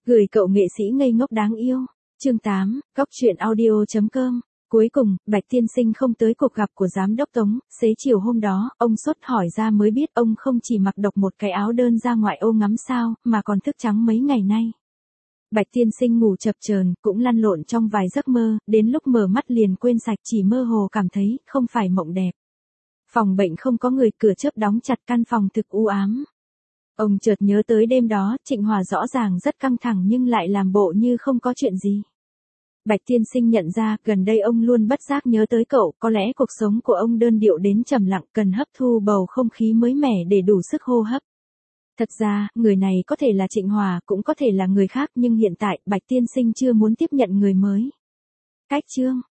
Gửi cậu nghệ sĩ ngây ngốc đáng yêu. Chương 8, Góc truyện audio.com. Cuối cùng, Bạch Tiên Sinh không tới cuộc gặp của giám đốc Tống, xế chiều hôm đó, ông sốt hỏi ra mới biết ông không chỉ mặc độc một cái áo đơn ra ngoại ô ngắm sao, mà còn thức trắng mấy ngày nay. Bạch Tiên Sinh ngủ chập chờn, cũng lăn lộn trong vài giấc mơ, đến lúc mở mắt liền quên sạch, chỉ mơ hồ cảm thấy, không phải mộng đẹp. Phòng bệnh không có người, cửa chớp đóng chặt, căn phòng thực u ám. Ông chợt nhớ tới đêm đó, Trịnh Hòa rõ ràng rất căng thẳng nhưng lại làm bộ như không có chuyện gì. Bạch Tiên Sinh nhận ra, gần đây ông luôn bất giác nhớ tới cậu, có lẽ cuộc sống của ông đơn điệu đến trầm lặng, cần hấp thu bầu không khí mới mẻ để đủ sức hô hấp. Thật ra, người này có thể là Trịnh Hòa, cũng có thể là người khác, nhưng hiện tại, Bạch Tiên Sinh chưa muốn tiếp nhận người mới. Cách chương